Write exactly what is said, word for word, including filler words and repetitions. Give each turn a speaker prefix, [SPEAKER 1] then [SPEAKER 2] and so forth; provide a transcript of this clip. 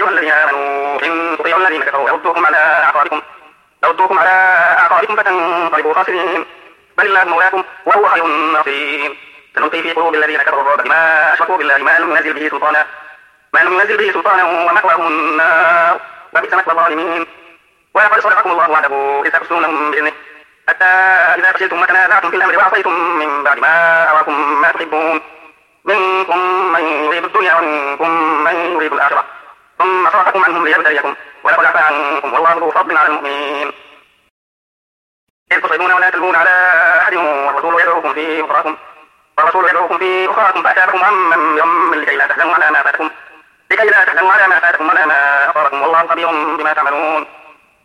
[SPEAKER 1] أيها الذين آمنوا إن تطيعوا الذين كفروا يردوكم على أعقابكم يردوكم على أعقابكم فتنقلبوا خاسرين بل الله مولاكم وهو خير الناصرين. سنلقي في قلوب الذين كفروا الرعب بما أشركوا بالله ما لم ينزل به سلطانا ما لم ينزل به سلطانا ومأواهم النار وبئس مثوى الظالمين. ولقد صدقكم الله وعده إذ تحسونهم بإذنه حتى إذا فشلتم وتنازعتم في الأمر وعصيتم من بعد ما أراكم ما تحبون منكم من يريد الدنيا ومنكم من يريد الآخرة ثم صرفكم عنهم ليبتليكم ولقد عفا عنكم والله ذو فضل على المؤمنين. إذ تصعدون ولا تلوون على أحد والرسول يدعوكم في أخراكم والرسول يدعوكم في أخراكم فأتابكم عمن يم لكي لا تحزنوا على ما فاتكم لكي لا تحزنوا على ما فاتكم ولا ما أصابكم والله خبير بما تعملون.